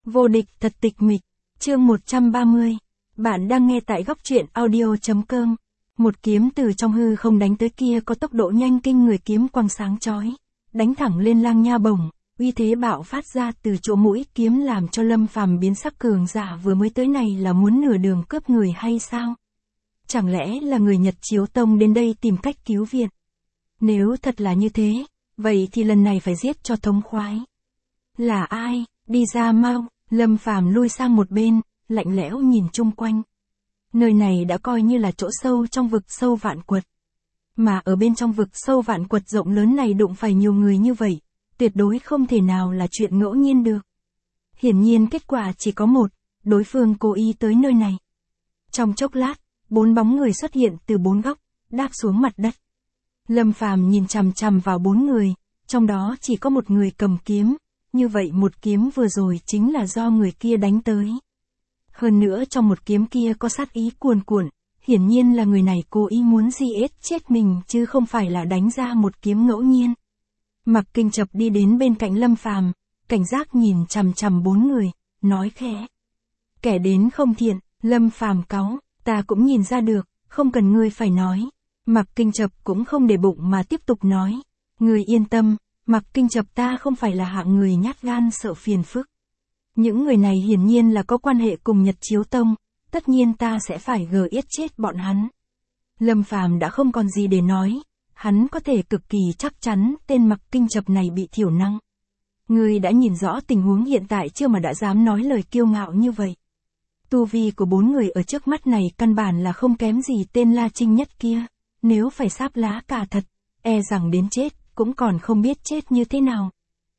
Vô địch thật tịch mịch, chương 130. Bạn đang nghe tại góc truyện audio.com. Một kiếm từ trong hư không đánh tới kia có tốc độ nhanh kinh người, kiếm quang sáng chói, đánh thẳng lên Lang Nha Bổng, uy thế bạo phát ra từ chỗ mũi kiếm làm cho Lâm Phàm biến sắc. Cường giả vừa mới tới này là muốn nửa đường cướp người hay sao? Chẳng lẽ là người Nhật Chiếu Tông đến đây tìm cách cứu viện? Nếu thật là như thế, vậy thì lần này phải giết cho thống khoái. Là ai? Đi ra mau. Lâm Phàm lui sang một bên, lạnh lẽo nhìn chung quanh. Nơi này đã coi như là chỗ sâu trong vực sâu vạn quật. Mà ở bên trong vực sâu vạn quật rộng lớn này đụng phải nhiều người như vậy, tuyệt đối không thể nào là chuyện ngẫu nhiên được. Hiển nhiên kết quả chỉ có một, đối phương cố ý tới nơi này. Trong chốc lát, 4 bóng người xuất hiện từ 4 góc, đáp xuống mặt đất. Lâm Phàm nhìn chằm chằm vào 4 người, trong đó chỉ có một người cầm kiếm. Như vậy một kiếm vừa rồi chính là do người kia đánh tới. Hơn nữa trong một kiếm kia có sát ý cuồn cuộn, hiển nhiên là người này cố ý muốn giết chết mình chứ không phải là đánh ra một kiếm ngẫu nhiên. Mặc Kinh Chập đi đến bên cạnh Lâm Phàm, cảnh giác nhìn chằm chằm 4 người, nói khẽ. Kẻ đến không thiện. Lâm Phàm cáu, ta cũng nhìn ra được, không cần ngươi phải nói. Mặc Kinh Chập cũng không để bụng mà tiếp tục nói. Ngươi yên tâm. Mặc Kinh Chập ta không phải là hạng người nhát gan sợ phiền phức. Những người này hiển nhiên là có quan hệ cùng Nhật Chiếu Tông, tất nhiên ta sẽ phải giết chết bọn hắn. Lâm Phàm đã không còn gì để nói, hắn có thể cực kỳ chắc chắn tên Mặc Kinh Chập này bị thiểu năng. Ngươi đã nhìn rõ tình huống hiện tại chưa mà đã dám nói lời kiêu ngạo như vậy. Tu vi của 4 người ở trước mắt này căn bản là không kém gì tên La Trinh Nhất kia, nếu phải sáp lá cả thật, e rằng đến chết cũng còn không biết chết như thế nào.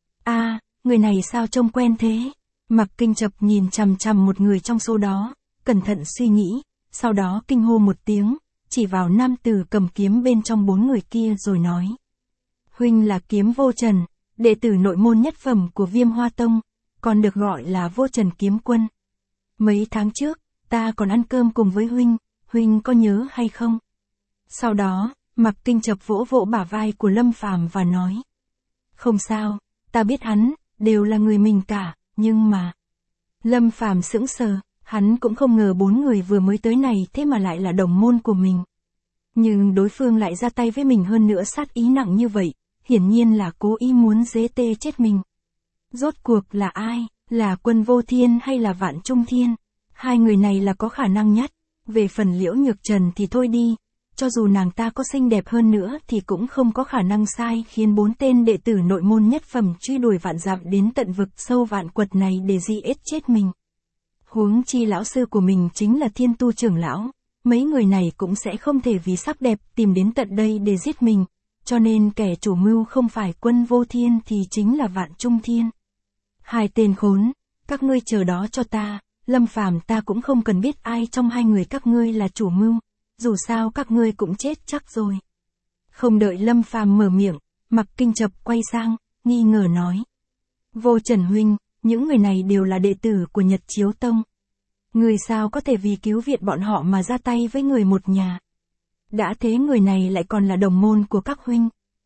Người này sao trông quen thế? Mặc Kinh Chập nhìn chằm chằm một người trong số đó, cẩn thận suy nghĩ, sau đó kinh hô một tiếng, chỉ vào nam tử cầm kiếm bên trong 4 người kia rồi nói. Huynh là Kiếm Vô Trần, đệ tử nội môn nhất phẩm của Viêm Hoa Tông, còn được gọi là Vô Trần Kiếm Quân. Mấy tháng trước, ta còn ăn cơm cùng với huynh có nhớ hay không? Sau đó, Mặc Kinh Chập vỗ vỗ bả vai của Lâm Phàm và nói. Không sao, ta biết hắn, đều là người mình cả, nhưng mà... Lâm Phàm sững sờ, hắn cũng không ngờ 4 người vừa mới tới này thế mà lại là đồng môn của mình. Nhưng đối phương lại ra tay với mình hơn nữa sát ý nặng như vậy, hiển nhiên là cố ý muốn giết chết mình. Rốt cuộc là ai, là Quân Vô Thiên hay là Vạn Trung Thiên? Hai người này là có khả năng nhất, về phần Liễu Nhược Trần thì thôi đi. Cho dù nàng ta có xinh đẹp hơn nữa thì cũng không có khả năng sai khiến 4 tên đệ tử nội môn nhất phẩm truy đuổi vạn dặm đến tận vực sâu vạn quật này để giết chết mình. Huống chi lão sư của mình chính là Thiên Tu trưởng lão, mấy người này cũng sẽ không thể vì sắc đẹp tìm đến tận đây để giết mình, cho nên kẻ chủ mưu không phải Quân Vô Thiên thì chính là Vạn Trung Thiên. Hai tên khốn, các ngươi chờ đó cho ta, Lâm Phàm ta cũng không cần biết ai trong hai người các ngươi là chủ mưu. Dù sao các ngươi cũng chết chắc rồi. Không đợi Lâm Phàm mở miệng, Mặc Kinh Chập quay sang, nghi ngờ nói. Vô Trần huynh, những người này đều là đệ tử của Nhật Chiếu Tông. Người sao có thể vì cứu viện bọn họ mà ra tay với người một nhà? Đã thế người này lại còn là đồng môn của các huynh.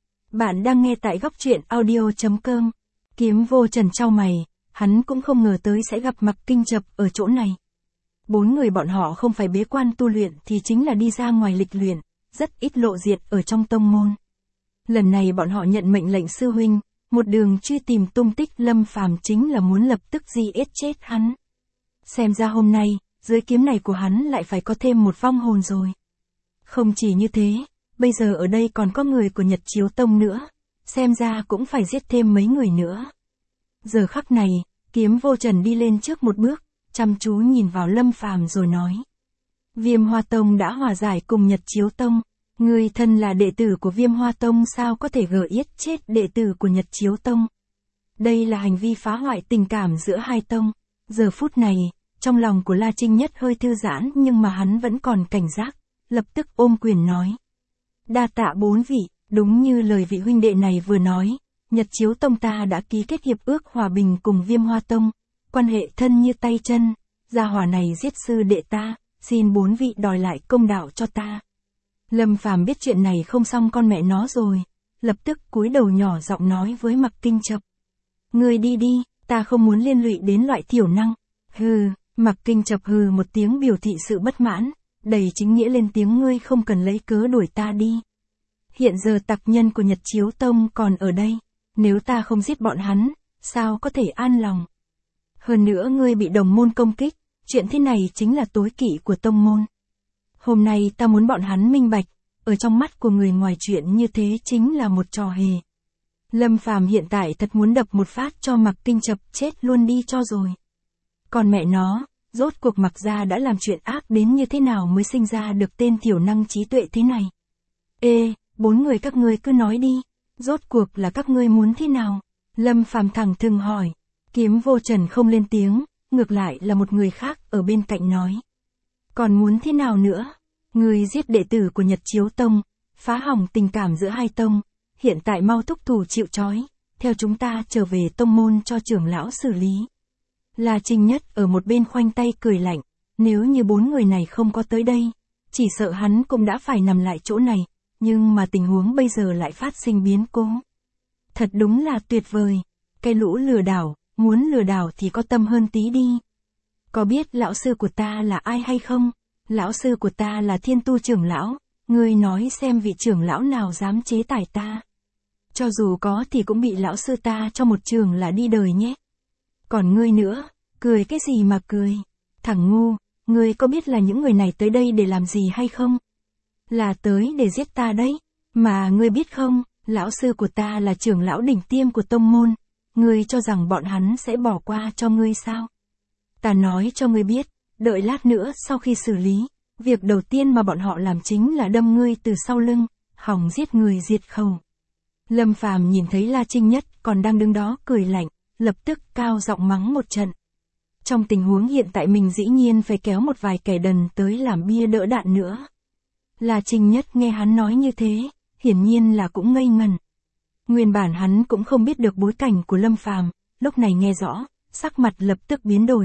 Bạn đang nghe tại góc truyện audio.com. Kiếm Vô Trần chau mày, hắn cũng không ngờ tới sẽ gặp Mặc Kinh Chập ở chỗ này. 4 người bọn họ không phải bế quan tu luyện thì chính là đi ra ngoài lịch luyện, rất ít lộ diện ở trong tông môn. Lần này bọn họ nhận mệnh lệnh sư huynh, một đường truy tìm tung tích Lâm Phàm chính là muốn lập tức giết chết hắn. Xem ra hôm nay, dưới kiếm này của hắn lại phải có thêm một vong hồn rồi. Không chỉ như thế, bây giờ ở đây còn có người của Nhật Chiếu Tông nữa, xem ra cũng phải giết thêm mấy người nữa. Giờ khắc này, Kiếm Vô Trần đi lên trước một bước, chăm chú nhìn vào Lâm Phàm rồi nói. Viêm Hoa Tông đã hòa giải cùng Nhật Chiếu Tông, ngươi thân là đệ tử của Viêm Hoa Tông sao có thể giết chết đệ tử của Nhật Chiếu Tông? Đây là hành vi phá hoại tình cảm giữa hai tông. Giờ phút này, trong lòng của La Trinh Nhất hơi thư giãn nhưng mà hắn vẫn còn cảnh giác, lập tức ôm quyền nói. Đa tạ 4 vị, đúng như lời vị huynh đệ này vừa nói, Nhật Chiếu Tông ta đã ký kết hiệp ước hòa bình cùng Viêm Hoa Tông. Quan hệ thân như tay chân, gia hỏa này giết sư đệ ta, xin 4 vị đòi lại công đạo cho ta. Lâm Phàm biết chuyện này không xong con mẹ nó rồi, lập tức cúi đầu nhỏ giọng nói với Mặc Kinh Chập. Ngươi đi đi, Ta không muốn liên lụy đến loại thiểu năng. Hừ, Mạc Kinh Chập hừ một tiếng biểu thị sự bất mãn, đầy chính nghĩa lên tiếng ngươi không cần lấy cớ đuổi ta đi. Hiện giờ tặc nhân của Nhật Chiếu Tông còn ở đây, nếu ta không giết bọn hắn, sao có thể an lòng. Hơn nữa ngươi bị đồng môn công kích, chuyện thế này chính là tối kỵ của tông môn. Hôm nay ta muốn bọn hắn minh bạch, ở trong mắt của người ngoài chuyện như thế chính là một trò hề. Lâm Phàm hiện tại thật muốn đập một phát cho Mạc Kinh Chập chết luôn đi cho rồi. Còn mẹ nó, rốt cuộc Mạc gia đã làm chuyện ác đến như thế nào mới sinh ra được tên thiểu năng trí tuệ thế này. Ê, 4 người các ngươi cứ nói đi, rốt cuộc là các ngươi muốn thế nào? Lâm Phàm thẳng thừng hỏi. Kiếm Vô Trần không lên tiếng, ngược lại là một người khác ở bên cạnh nói. Còn muốn thế nào nữa? Người giết đệ tử của Nhật Chiếu Tông, phá hỏng tình cảm giữa hai tông, hiện tại mau thúc thủ chịu trói, theo chúng ta trở về tông môn cho trưởng lão xử lý. La Trinh Nhất ở một bên khoanh tay cười lạnh, nếu như 4 người này không có tới đây, chỉ sợ hắn cũng đã phải nằm lại chỗ này, nhưng mà tình huống bây giờ lại phát sinh biến cố. Thật đúng là tuyệt vời, cái lũ lừa đảo, muốn lừa đảo thì có tâm hơn tí đi. Có biết lão sư của ta là ai hay không? Lão sư của ta là Thiên Tu trưởng lão, ngươi nói xem vị trưởng lão nào dám chế tài ta. Cho dù có thì cũng bị lão sư ta cho một trường là đi đời nhé. Còn ngươi nữa, cười cái gì mà cười? Thằng ngu, ngươi có biết là những người này tới đây để làm gì hay không? Là tới để giết ta đấy, mà ngươi biết không, lão sư của ta là trưởng lão đỉnh tiêm của tông môn, ngươi cho rằng bọn hắn sẽ bỏ qua cho ngươi sao? Ta nói cho ngươi biết, đợi lát nữa sau khi xử lý, việc đầu tiên mà bọn họ làm chính là đâm ngươi từ sau lưng, hòng giết người diệt khẩu. Lâm Phàm nhìn thấy La Trinh Nhất còn đang đứng đó cười lạnh, lập tức cao giọng mắng một trận. Trong tình huống hiện tại mình dĩ nhiên phải kéo một vài kẻ đần tới làm bia đỡ đạn nữa. La Trinh Nhất nghe hắn nói như thế, hiển nhiên là cũng ngây ngần. Nguyên bản hắn cũng không biết được bối cảnh của Lâm Phàm, lúc này nghe rõ, sắc mặt lập tức biến đổi.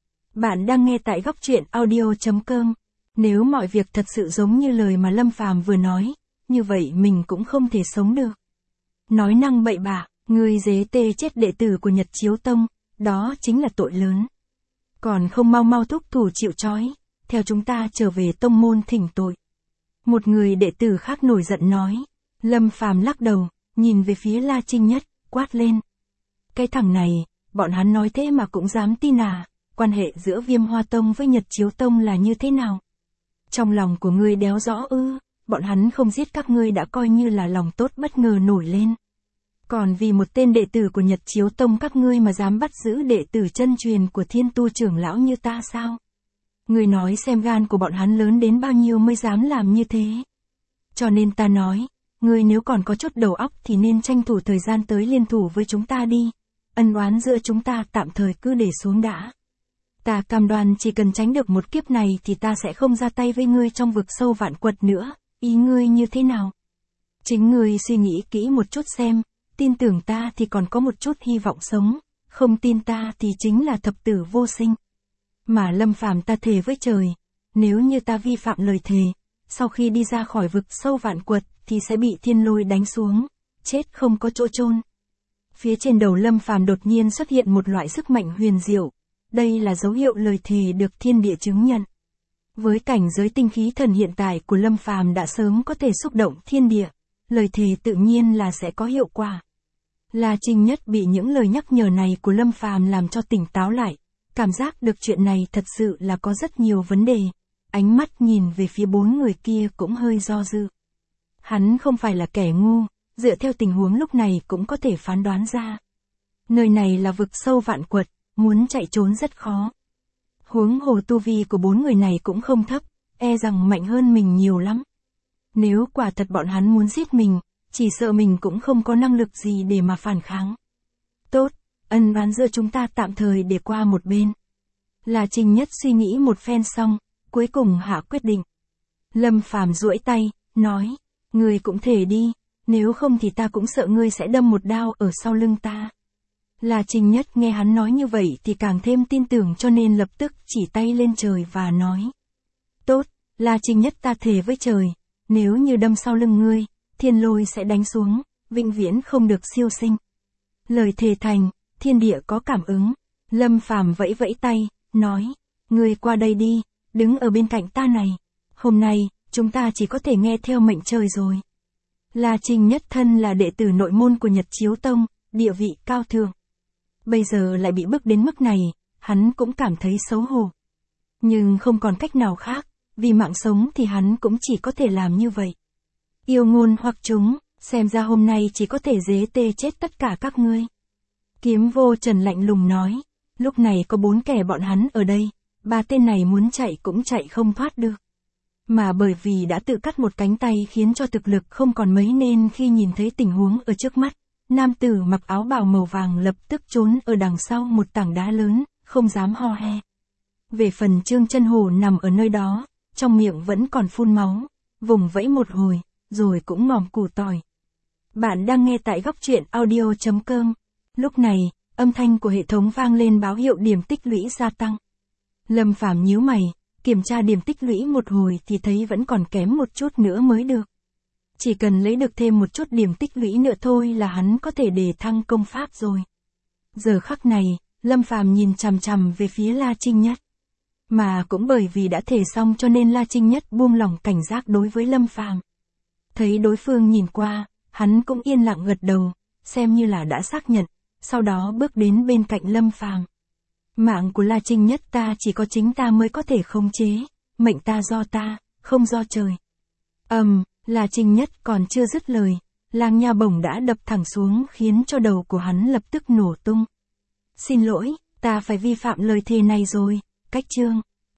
Bạn đang nghe tại góc truyện audio.com. Nếu mọi việc thật sự giống như lời mà Lâm Phàm vừa nói, như vậy mình cũng không thể sống được. Nói năng bậy bạ, ngươi dế tê chết đệ tử của Nhật Chiếu Tông, đó chính là tội lớn. Còn không mau mau thúc thủ chịu trói, theo chúng ta trở về tông môn thỉnh tội. Một người đệ tử khác nổi giận nói. Lâm Phàm lắc đầu, nhìn về phía La Trinh Nhất, quát lên. Cái thằng này, bọn hắn nói thế mà cũng dám tin à? Quan hệ giữa Viêm Hoa Tông với Nhật Chiếu Tông là như thế nào? Trong lòng của ngươi đéo rõ ư? Bọn hắn không giết các ngươi đã coi như là lòng tốt bất ngờ nổi lên. Còn vì một tên đệ tử của Nhật Chiếu Tông các ngươi mà dám bắt giữ đệ tử chân truyền của Thiên Tu trưởng lão như ta sao? Ngươi nói xem gan của bọn hắn lớn đến bao nhiêu mới dám làm như thế. Cho nên ta nói, ngươi nếu còn có chút đầu óc thì nên tranh thủ thời gian tới liên thủ với chúng ta đi. Ân oán giữa chúng ta tạm thời cứ để xuống đã. Ta cam đoan chỉ cần tránh được một kiếp này thì ta sẽ không ra tay với ngươi trong vực sâu vạn quật nữa, ý ngươi như thế nào? Chính ngươi suy nghĩ kỹ một chút xem, tin tưởng ta thì còn có một chút hy vọng sống, không tin ta thì chính là thập tử vô sinh. Mà Lâm Phàm ta thề với trời, nếu như ta vi phạm lời thề, sau khi đi ra khỏi vực sâu vạn quật thì sẽ bị thiên lôi đánh xuống, chết không có chỗ chôn. Phía trên đầu Lâm Phàm đột nhiên xuất hiện một loại sức mạnh huyền diệu. Đây là dấu hiệu lời thề được thiên địa chứng nhận. Với cảnh giới tinh khí thần hiện tại của Lâm Phàm đã sớm có thể xúc động thiên địa, lời thề tự nhiên là sẽ có hiệu quả. La Trinh Nhất bị những lời nhắc nhở này của Lâm Phàm làm cho tỉnh táo lại, cảm giác được chuyện này thật sự là có rất nhiều vấn đề, ánh mắt nhìn về phía 4 người kia cũng hơi do dự. Hắn không phải là kẻ ngu, dựa theo tình huống lúc này cũng có thể phán đoán ra. Nơi này là vực sâu vạn quật, muốn chạy trốn rất khó. Huống hồ tu vi của 4 người này cũng không thấp, e rằng mạnh hơn mình nhiều lắm. Nếu quả thật bọn hắn muốn giết mình, chỉ sợ mình cũng không có năng lực gì để mà phản kháng. Tốt, ân oán giữa chúng ta tạm thời để qua một bên. La Trinh Nhất suy nghĩ một phen xong, cuối cùng hạ quyết định. Lâm Phàm duỗi tay, nói, ngươi cũng thể đi, nếu không thì ta cũng sợ ngươi sẽ đâm một đao ở sau lưng ta. La Trinh Nhất nghe hắn nói như vậy thì càng thêm tin tưởng cho nên lập tức chỉ tay lên trời và nói. Tốt, La Trinh Nhất ta thề với trời, nếu như đâm sau lưng ngươi, thiên lôi sẽ đánh xuống, vĩnh viễn không được siêu sinh. Lời thề thành, thiên địa có cảm ứng. Lâm Phàm vẫy vẫy tay, nói, ngươi qua đây đi, đứng ở bên cạnh ta này. Hôm nay, chúng ta chỉ có thể nghe theo mệnh trời rồi. La Trinh Nhất thân là đệ tử nội môn của Nhật Chiếu Tông, địa vị cao thượng. Bây giờ lại bị bức đến mức này, hắn cũng cảm thấy xấu hổ. Nhưng không còn cách nào khác, vì mạng sống thì hắn cũng chỉ có thể làm như vậy. Yêu ngôn hoặc chúng, xem ra hôm nay chỉ có thể dế tê chết tất cả các ngươi. Kiếm Vô Trần lạnh lùng nói, lúc này có 4 kẻ bọn hắn ở đây, 3 tên này muốn chạy cũng chạy không thoát được. Mà bởi vì đã tự cắt một cánh tay khiến cho thực lực không còn mấy nên khi nhìn thấy tình huống ở trước mắt, nam tử mặc áo bào màu vàng lập tức trốn ở đằng sau một tảng đá lớn, không dám ho he. Về phần Trương Chân Hổ nằm ở nơi đó, trong miệng vẫn còn phun máu, vùng vẫy một hồi, rồi cũng mòm củ tỏi. Bạn đang nghe tại góc truyện audio.com. Lúc này, âm thanh của hệ thống vang lên báo hiệu điểm tích lũy gia tăng. Lâm Phàm nhíu mày, kiểm tra điểm tích lũy một hồi thì thấy vẫn còn kém một chút nữa mới được. Chỉ cần lấy được thêm một chút điểm tích lũy nữa thôi là hắn có thể đề thăng công pháp rồi. Giờ khắc này, Lâm Phàm nhìn chằm chằm về phía La Trinh Nhất. Mà cũng bởi vì đã thể xong cho nên La Trinh Nhất buông lỏng cảnh giác đối với Lâm Phàm. Thấy đối phương nhìn qua, hắn cũng yên lặng gật đầu, xem như là đã xác nhận, sau đó bước đến bên cạnh Lâm Phàm. Mạng của La Trinh Nhất ta chỉ có chính ta mới có thể khống chế, mệnh ta do ta, không do trời. La Trinh Nhất còn chưa dứt lời, lang nha bổng đã đập thẳng xuống khiến cho đầu của hắn lập tức nổ tung. Xin lỗi, ta phải vi phạm lời thề này rồi, cách chương.